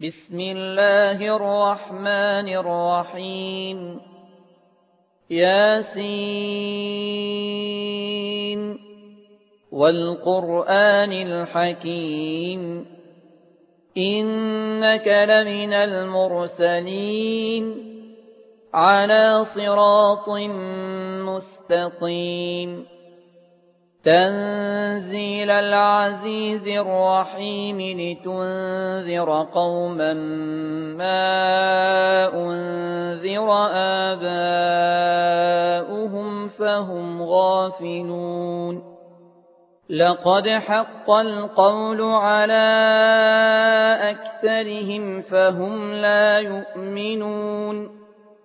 بسم الله الرحمن الرحيم ياسين والقرآن الحكيم إنك لمن المرسلين على صراط مستقيم تنزيل العزيز الرحيم لتنذر قوما ما أنذر آباؤهم فهم غافلون لقد حق القول على أكثرهم فهم لا يؤمنون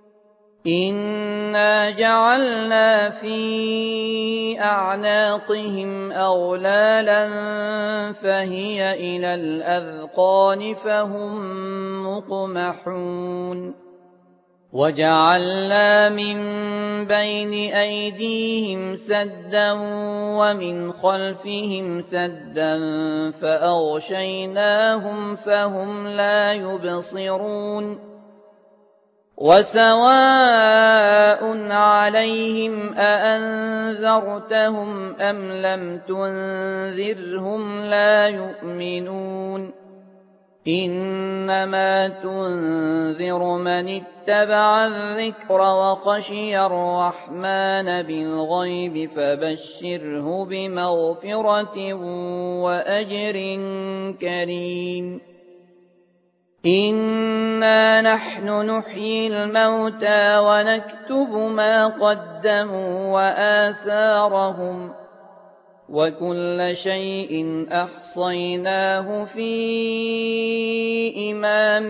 إنا جعلنا في أعناقهم أغلالا فهي إلى الأذقان فهم مقمحون وجعلنا من بين أيديهم سدا ومن خلفهم سدا فأغشيناهم فهم لا يبصرون وسواء عليهم أأنذرتهم أم لم تنذرهم لا يؤمنون إنما تنذر من اتبع الذكر وخشي الرحمن بالغيب فبشره بمغفرة وأجر كريم إنا نحن نحيي الموتى ونكتب ما قدموا وآثارهم وكل شيء أحصيناه في إمام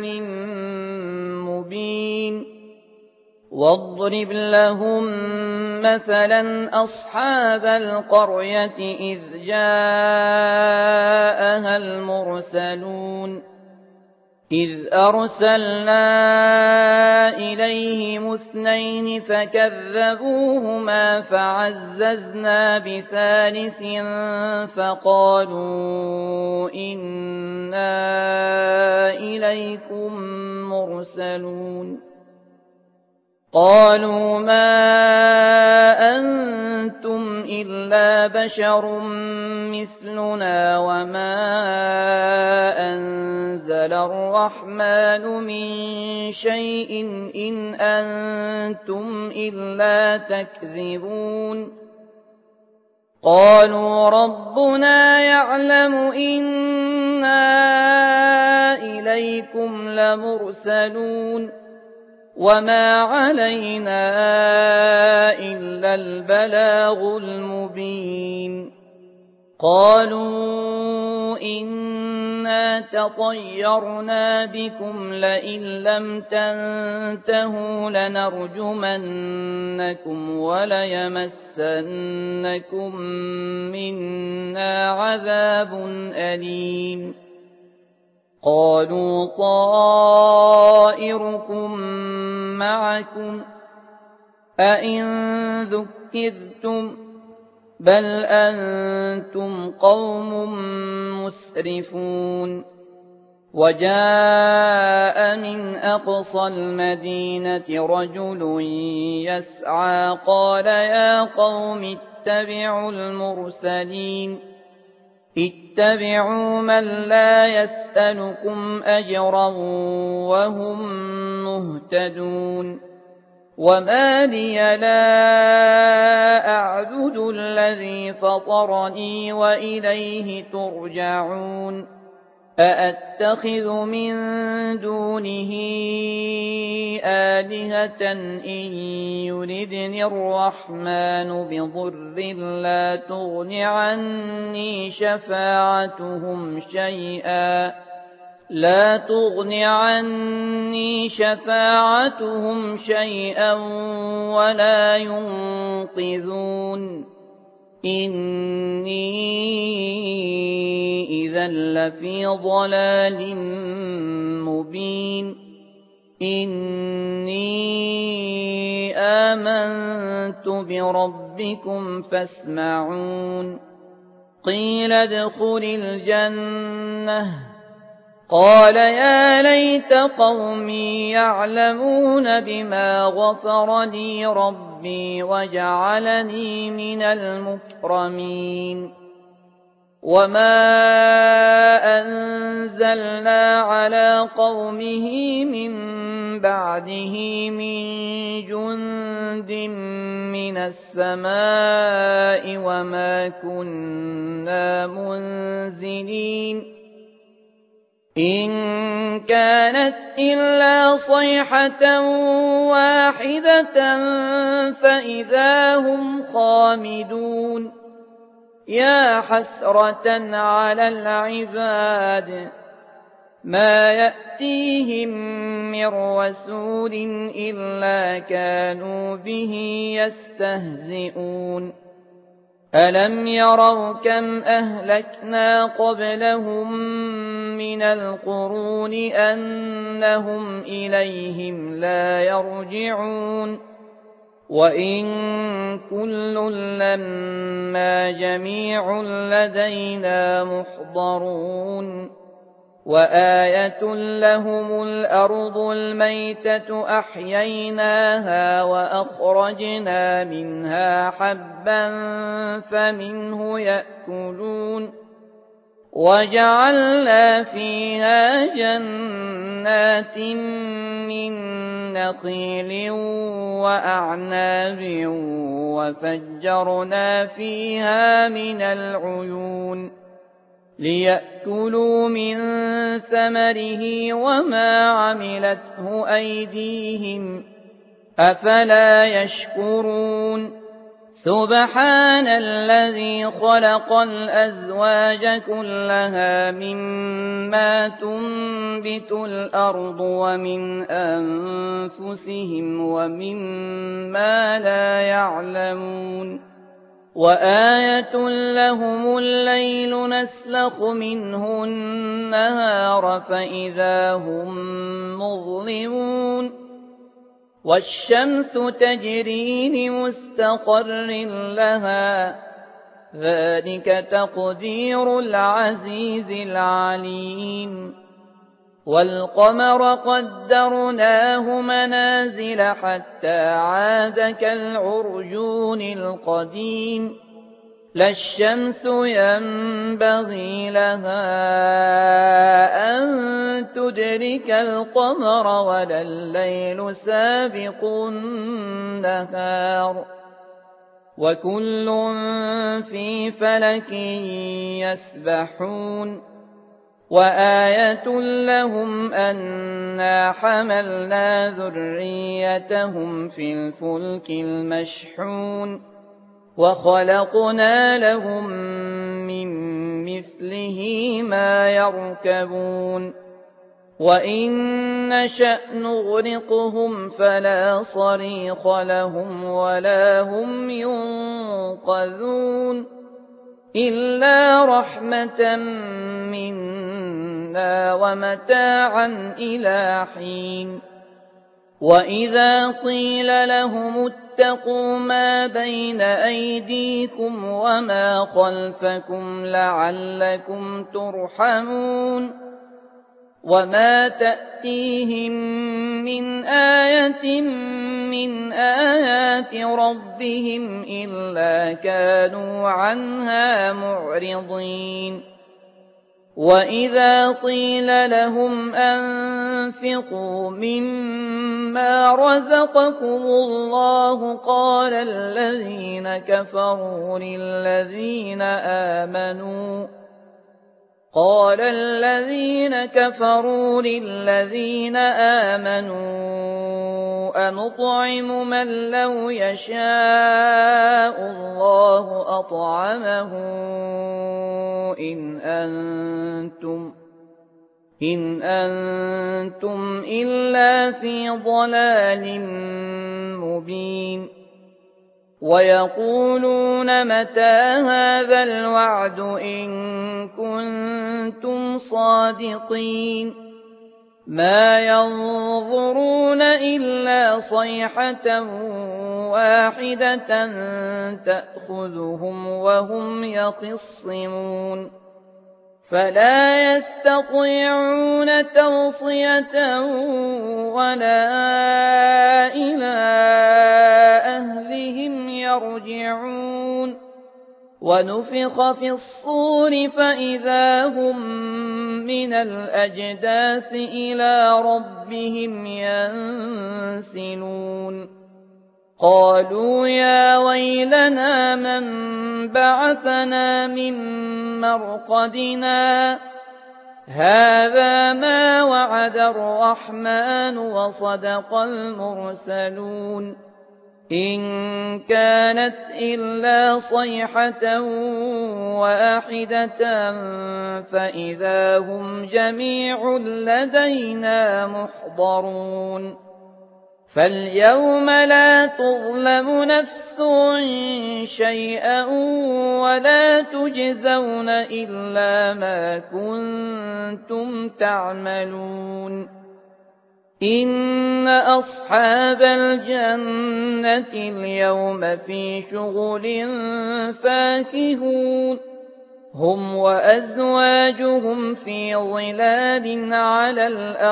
مبين واضرب لهم مثلا أصحاب القرية إذ جاءها المرسلون إذ أرسلنا إليهم اثنين فكذبوهما فعززنا بثالث فقالوا إنا إليكم مرسلون قالوا ما أنتم إلا بشر مثلنا وما أنزل الرحمن من شيء إن أنتم إلا تكذبون قالوا ربنا يعلم إنا إليكم لمرسلون وما علينا إلا البلاغ المبين قالوا إنا تطيرنا بكم لئن لم تنتهوا لنرجمنكم وليمسنكم منا عذاب أليم قالوا طائركم معكم أئن ذكرتم بل أنتم قوم مسرفون وجاء من أقصى المدينة رجل يسعى قال يا قوم اتبعوا المرسلين اتبعوا من لا يسألكم أجرا وهم مهتدون وما لي لا أعبد الذي فطرني وإليه ترجعون أأتخذ من دونه آلهة إن يردني الرحمن بضر لا تغن عني شفاعتهم شيئا ولا ينقذون إني إذا لفي ضلال مبين إني آمنت بربكم فاسمعون قيل ادخل الجنة قال يا ليت قومي يعلمون بما غفر لي ربي وجعلني من المكرمين وما أنزلنا على قومه من بعده من جند من السماء وما كنا منزلين إن كانت إلا صيحة واحدة فإذا هم خامدون يا حسرة على العباد ما يأتيهم من رسول إلا كانوا به يستهزئون ألم يروا كم أهلكنا قبلهم من القرون أنهم إليهم لا يرجعون وإن كل لما جميع لدينا محضرون وآية لهم الأرض الميتة أحييناها وأخرجنا منها حبا فمنه يأكلون وجعلنا فيها جنات من نخيل وأعناب وفجرنا فيها من العيون ليأكلوا من ثمره وما عملته أيديهم أفلا يشكرون سبحان الذي خلق الأزواج كلها مما تنبت الأرض ومن أنفسهم ومما لا يعلمون وآية لهم الليل نسلخ منه النهار فإذا هم مظلمون والشمس تجري لمستقر لها ذلك تقدير العزيز العليم والقمر قدرناه منازل حتى عاد كالعرجون القديم لا الشمس ينبغي لها أن تدرك القمر ولا الليل سابق النهار وكل في فلك يسبحون وآية لهم أنا حملنا ذريتهم في الفلك المشحون وخلقنا لهم من مثله ما يركبون وإن نشأ نغرقهم فلا صريخ لهم ولا هم ينقذون إلا رحمة منا ومتاعا إلى حين وإذا قيل لهم اتقوا ما بين أيديكم وما خلفكم لعلكم ترحمون وما تأتيهم من آية من آيات ربهم إلا كانوا عنها معرضين وإذا قيل لهم أنفقوا مما رزقكم الله قال الذين كفروا للذين آمنوا أنطعم من لو يشاء الله أطعمه إن أنتم إلا في ضلال مبين ويقولون متى هذا الوعد إن كنتم صادقين ما ينظرون إلا صيحة واحدة تأخذهم وهم يخصمون فلا يستطيعون توصية ولا إلى أهلهم يرجعون ونفخ في الصور فإذا هم من الأجداث إلى ربهم ينسلون قالوا يا ويلنا من بعثنا من مرقدنا هذا ما وعد الرحمن وصدق المرسلون إن كانت إلا صيحة واحدة فإذا هم جميع لدينا محضرون فاليوم لا تظلم نفس شيئا ولا تجزون إلا ما كنتم تعملون إن أصحاب الجنة اليوم في شغل فاكهون هم وأزواجهم في ظلال على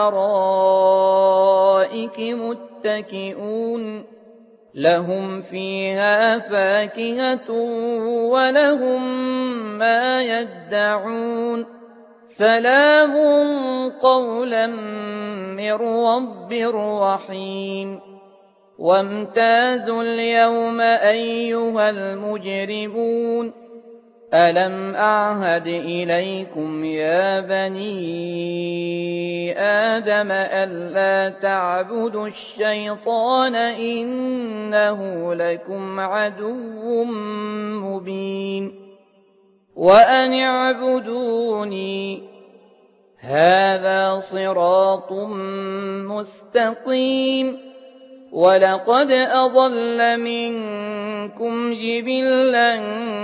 الأرائك متكئون لهم فيها فاكهة ولهم ما يدعون سلام قولا من رب رحيم وامتازوا اليوم أيها المجرمون ألم أعهد إليكم يا بني آدم ألا تعبدوا الشيطان إنه لكم عدو مبين وأن اعبدوني هذا صراط مستقيم ولقد أضل منكم جبلا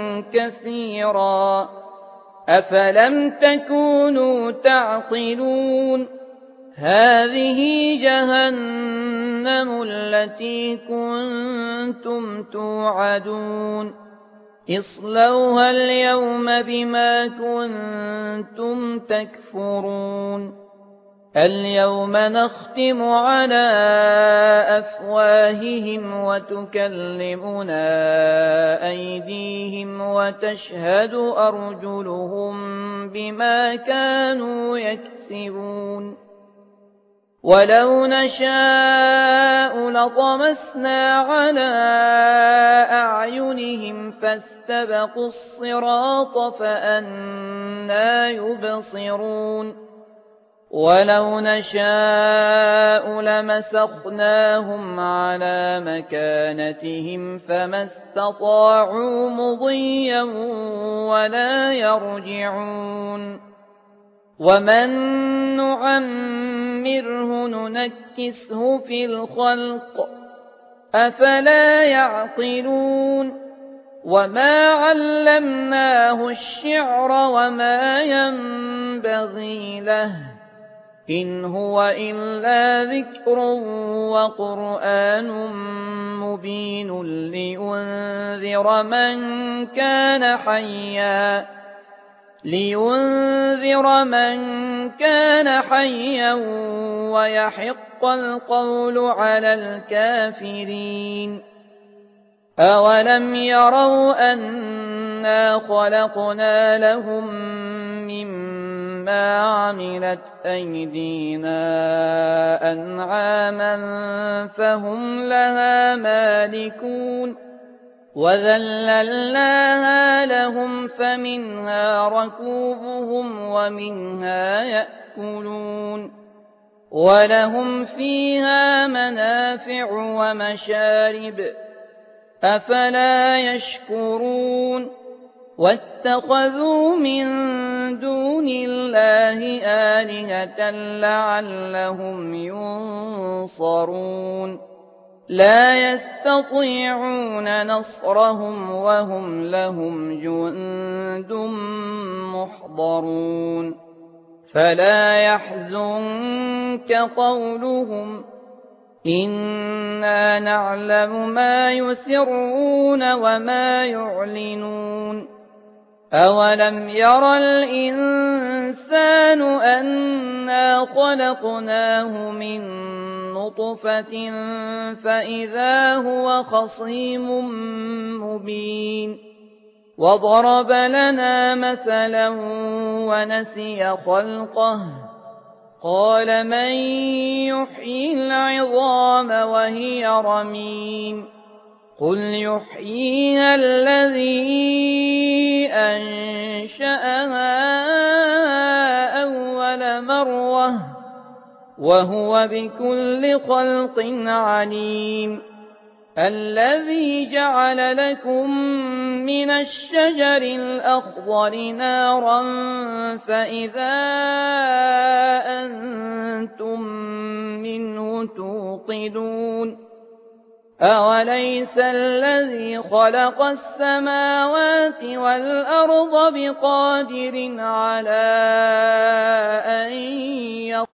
كثيرا أفلم تكونوا تعقلون هذه جهنم التي كنتم توعدون اصلوها اليوم بما كنتم تكفرون اليوم نختم على أفواههم وتكلمنا أيديهم وتشهد أرجلهم بما كانوا يكسبون ولو نشاء لطمسنا على أعينهم فاستبقوا الصراط فأنى يبصرون ولو نشاء لمسخناهم على مكانتهم فما استطاعوا مضيا ولا يرجعون ومن نعمره ننكسه في الخلق أفلا يعقلون وما علمناه الشعر وما ينبغي له إن هو إلا ذكر وقرآن مبين لينذر من كان حيا ويحق القول على الكافرين أولم يروا أنا خلقنا لهم مما عملت أيدينا أنعاما فهم لها مالكون وذللناها لهم فمنها ركوبهم ومنها يأكلون ولهم فيها منافع ومشارب أفلا يشكرون واتخذوا من دون الله آلهة لعلهم ينصرون لا يستطيعون نصرهم وهم لهم جند محضرون فلا يحزنك قولهم إنا نعلم ما يسرون وما يعلنون أولم ير الإنسان أنا خلقناه من نطفة فإذا هو خصيم مبين وضرب لنا مثلا ونسي خلقه قال من يحيي العظام وهي رميم قل يحييها الذي أنشأها أول مرة وهو بكل خلق عليم الذي جعل لكم من الشجر الأخضر نارا فإذا أنتم منه توقدون أوليس الذي خلق السماوات والأرض بقادر على أن